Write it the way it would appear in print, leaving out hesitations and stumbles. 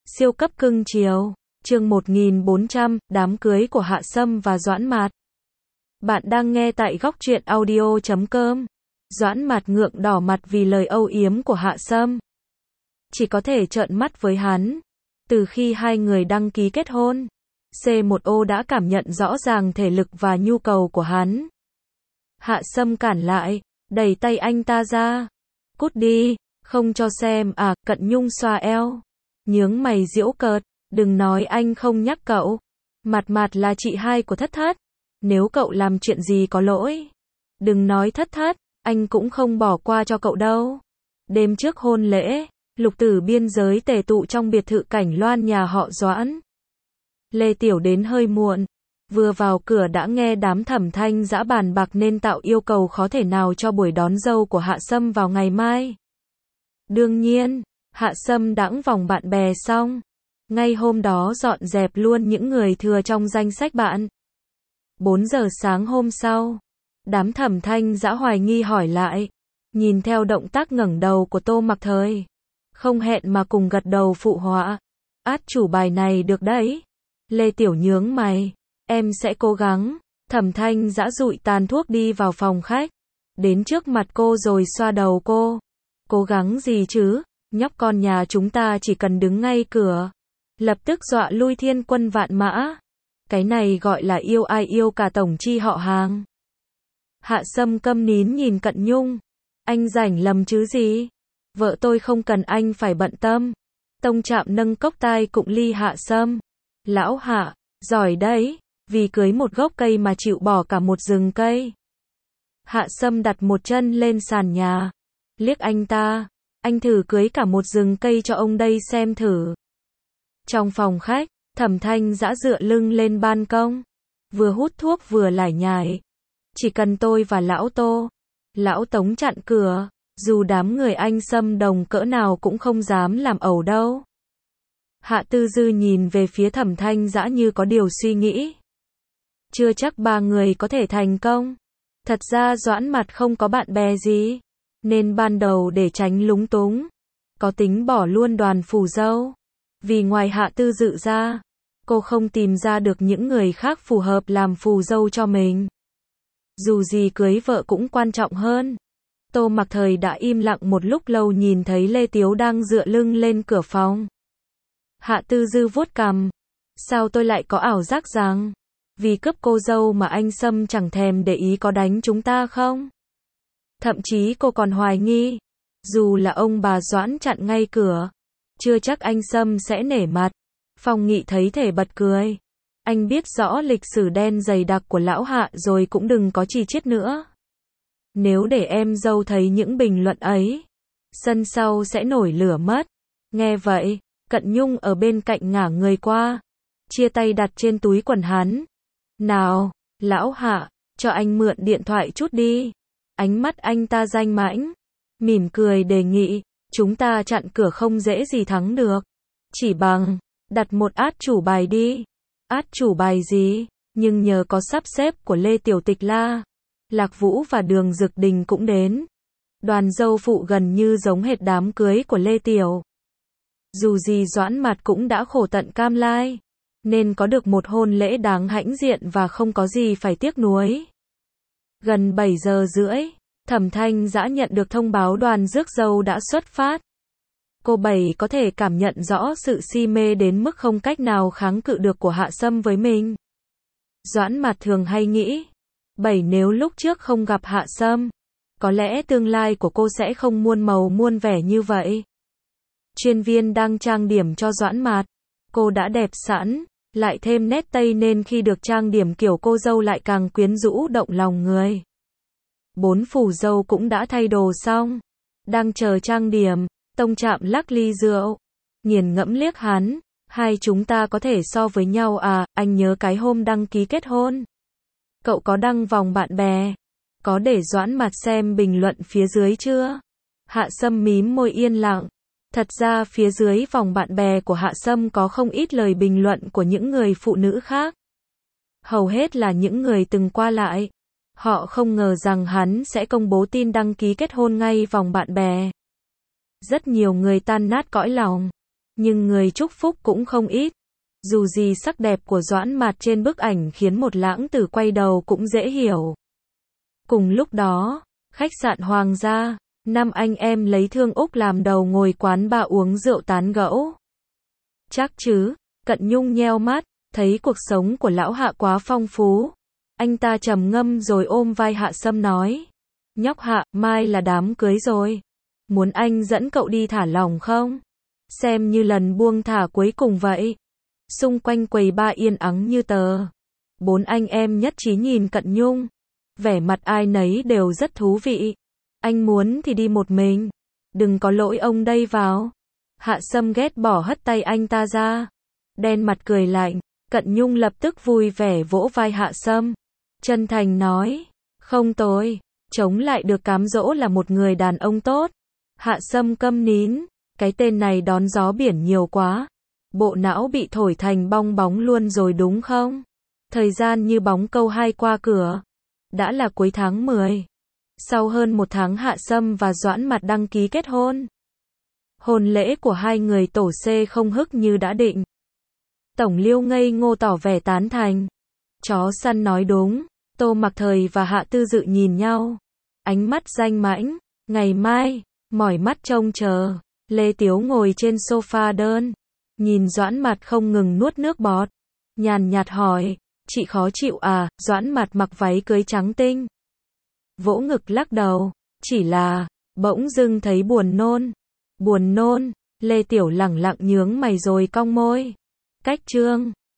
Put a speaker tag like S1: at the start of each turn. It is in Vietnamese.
S1: Siêu cấp cưng chiều. Chương 1400, đám cưới của Hạ Sâm và Doãn Mạt. Bạn đang nghe tại góc truyện audio.com. Doãn Mạt ngượng đỏ mặt vì lời âu yếm của Hạ Sâm. Chỉ có thể trợn mắt với hắn. Từ khi hai người đăng ký kết hôn, C1O đã cảm nhận rõ ràng thể lực và nhu cầu của hắn. Hạ Sâm cản lại, đẩy tay anh ta ra. Cút đi, không cho xem à, Cận Nhung xoa eo. Nhướng mày giễu cợt, đừng nói anh không nhắc cậu. Mạt Mạt là chị hai của Thất Thất. Nếu cậu làm chuyện gì có lỗi, đừng nói Thất Thất, anh cũng không bỏ qua cho cậu đâu. Đêm trước hôn lễ, lục tử biên giới tề tụ trong biệt thự Cảnh Loan nhà họ Doãn. Lê Tiểu đến hơi muộn. Vừa vào cửa đã nghe đám Thẩm Thanh Dã bàn bạc nên tạo yêu cầu khó thể nào cho buổi đón dâu của Hạ Sâm vào ngày mai. Đương nhiên, Hạ Sâm đãng vòng bạn bè xong, ngay hôm đó dọn dẹp luôn những người thừa trong danh sách bạn. 4 giờ sáng hôm sau, đám Thẩm Thanh Dã hoài nghi hỏi lại, nhìn theo động tác ngẩng đầu của Tô Mặc Thời, không hẹn mà cùng gật đầu phụ họa. Át chủ bài này được đấy. Lê Tiểu nhướng mày, em sẽ cố gắng. Thẩm Thanh Dã dụi tàn thuốc đi vào phòng khách, đến trước mặt cô rồi xoa đầu cô. Cố gắng gì chứ, nhóc con nhà chúng ta chỉ cần đứng ngay cửa, lập tức dọa lui thiên quân vạn mã. Cái này gọi là yêu ai yêu cả tổng chi họ hàng. Hạ Sâm câm nín nhìn Cận Nhung. Anh rảnh lầm chứ gì? Vợ tôi không cần anh phải bận tâm. Tông Trạm nâng cốc tai cụng ly Hạ Sâm. Lão Hạ, giỏi đấy, vì cưới một gốc cây mà chịu bỏ cả một rừng cây. Hạ Sâm đặt một chân lên sàn nhà, liếc anh ta. Anh thử cưới cả một rừng cây cho ông đây xem thử. Trong phòng khách, Thẩm Thanh Dã dựa lưng lên ban công, vừa hút thuốc vừa lải nhải. Chỉ cần tôi và lão Tô, lão Tống chặn cửa, dù đám người anh Sâm đồng cỡ nào cũng không dám làm ẩu đâu. Hạ Tư Dư nhìn về phía Thẩm Thanh Dã như có điều suy nghĩ. Chưa chắc ba người có thể thành công. Thật ra Doãn Mạt không có bạn bè gì, nên ban đầu để tránh lúng túng, có tính bỏ luôn đoàn phù dâu. Vì ngoài Hạ Tư Dự ra, cô không tìm ra được những người khác phù hợp làm phù dâu cho mình. Dù gì cưới vợ cũng quan trọng hơn. Tô Mặc Thời đã im lặng một lúc lâu nhìn thấy Lê Tiếu đang dựa lưng lên cửa phòng. Hạ Tư Dư vuốt cằm. Sao tôi lại có ảo giác rằng, vì cướp cô dâu mà anh Sâm chẳng thèm để ý có đánh chúng ta không? Thậm chí cô còn hoài nghi, dù là ông bà Doãn chặn ngay cửa, chưa chắc anh Sâm sẽ nể mặt. Phong Nghị thấy thể bật cười. Anh biết rõ lịch sử đen dày đặc của lão Hạ rồi cũng đừng có chi chiết nữa. Nếu để em dâu thấy những bình luận ấy, sân sau sẽ nổi lửa mất. Nghe vậy, Cận Nhung ở bên cạnh ngả người qua, chia tay đặt trên túi quần hắn. Nào, lão Hạ, cho anh mượn điện thoại chút đi. Ánh mắt anh ta danh mãnh, mỉm cười đề nghị, chúng ta chặn cửa không dễ gì thắng được. Chỉ bằng, đặt một át chủ bài đi. Át chủ bài gì? Nhưng nhờ có sắp xếp của Lê Tiểu Tịch La, Lạc Vũ và Đường Dực Đình cũng đến. Đoàn dâu phụ gần như giống hệt đám cưới của Lê Tiểu. Dù gì Doãn Mạt cũng đã khổ tận cam lai, nên có được một hôn lễ đáng hãnh diện và không có gì phải tiếc nuối. Gần 7 giờ rưỡi, Thẩm Thanh Dã nhận được thông báo đoàn rước dâu đã xuất phát. Cô Bảy có thể cảm nhận rõ sự si mê đến mức không cách nào kháng cự được của Hạ Sâm với mình. Doãn Mạt thường hay nghĩ, Bảy nếu lúc trước không gặp Hạ Sâm, có lẽ tương lai của cô sẽ không muôn màu muôn vẻ như vậy. Chuyên viên đang trang điểm cho Doãn Mạt, cô đã đẹp sẵn, lại thêm nét Tây nên khi được trang điểm kiểu cô dâu lại càng quyến rũ động lòng người. 4 phù dâu cũng đã thay đồ xong, đang chờ trang điểm. Tông Trạm lắc ly rượu, nghiền ngẫm liếc hắn. Hai chúng ta có thể so với nhau à? Anh nhớ cái hôm đăng ký kết hôn, cậu có đăng vòng bạn bè, có để Doãn Mạt xem bình luận phía dưới chưa? Hạ Sâm mím môi yên lặng. Thật ra phía dưới vòng bạn bè của Hạ Sâm có không ít lời bình luận của những người phụ nữ khác. Hầu hết là những người từng qua lại. Họ không ngờ rằng hắn sẽ công bố tin đăng ký kết hôn ngay vòng bạn bè. Rất nhiều người tan nát cõi lòng. nhưng người chúc phúc cũng không ít. Dù gì sắc đẹp của Doãn Mạt trên bức ảnh khiến một lãng tử quay đầu cũng dễ hiểu. Cùng lúc đó, khách sạn Hoàng gia, 5 anh em lấy Thương Úc làm đầu ngồi quán bar uống rượu tán gẫu. Chắc chứ, Cận Nhung nheo mắt, thấy cuộc sống của lão Hạ quá phong phú. Anh ta trầm ngâm rồi ôm vai Hạ Sâm nói. Nhóc Hạ, mai là đám cưới rồi. Muốn anh dẫn cậu đi thả lỏng không? Xem như lần buông thả cuối cùng vậy. Xung quanh quầy bar yên ắng như tờ. 4 anh em nhất trí nhìn Cận Nhung. Vẻ mặt ai nấy đều rất thú vị. Anh muốn thì đi một mình. Đừng có lỗi ông đây vào. Hạ Sâm ghét bỏ hất tay anh ta ra. Đen mặt cười lạnh. Cận Nhung lập tức vui vẻ vỗ vai Hạ Sâm. Chân thành nói. Không tôi. Chống lại được cám dỗ là một người đàn ông tốt. Hạ Sâm câm nín. Cái tên này đón gió biển nhiều quá. Bộ não bị thổi thành bong bóng luôn rồi đúng không? Thời gian như bóng câu hai qua cửa. Đã là cuối tháng 10. Sau hơn 1 tháng Hạ Sâm và Doãn Mạt đăng ký kết hôn. Hôn lễ của hai người tổ C không hức như đã định. Tổng Liêu ngây ngô tỏ vẻ tán thành. Chó săn nói đúng. Tô Mặc Thời và Hạ Tư Dự nhìn nhau. Ánh mắt danh mãnh. Ngày mai, mỏi mắt trông chờ. Lê Tiếu ngồi trên sofa đơn. Nhìn Doãn Mạt không ngừng nuốt nước bọt. Nhàn nhạt hỏi. Chị khó chịu à? Doãn Mạt mặc váy cưới trắng tinh. Vỗ ngực lắc đầu. Chỉ là, bỗng dưng thấy buồn nôn. Buồn nôn. Lê Tiểu lẳng lặng nhướng mày rồi cong môi. Cách trương.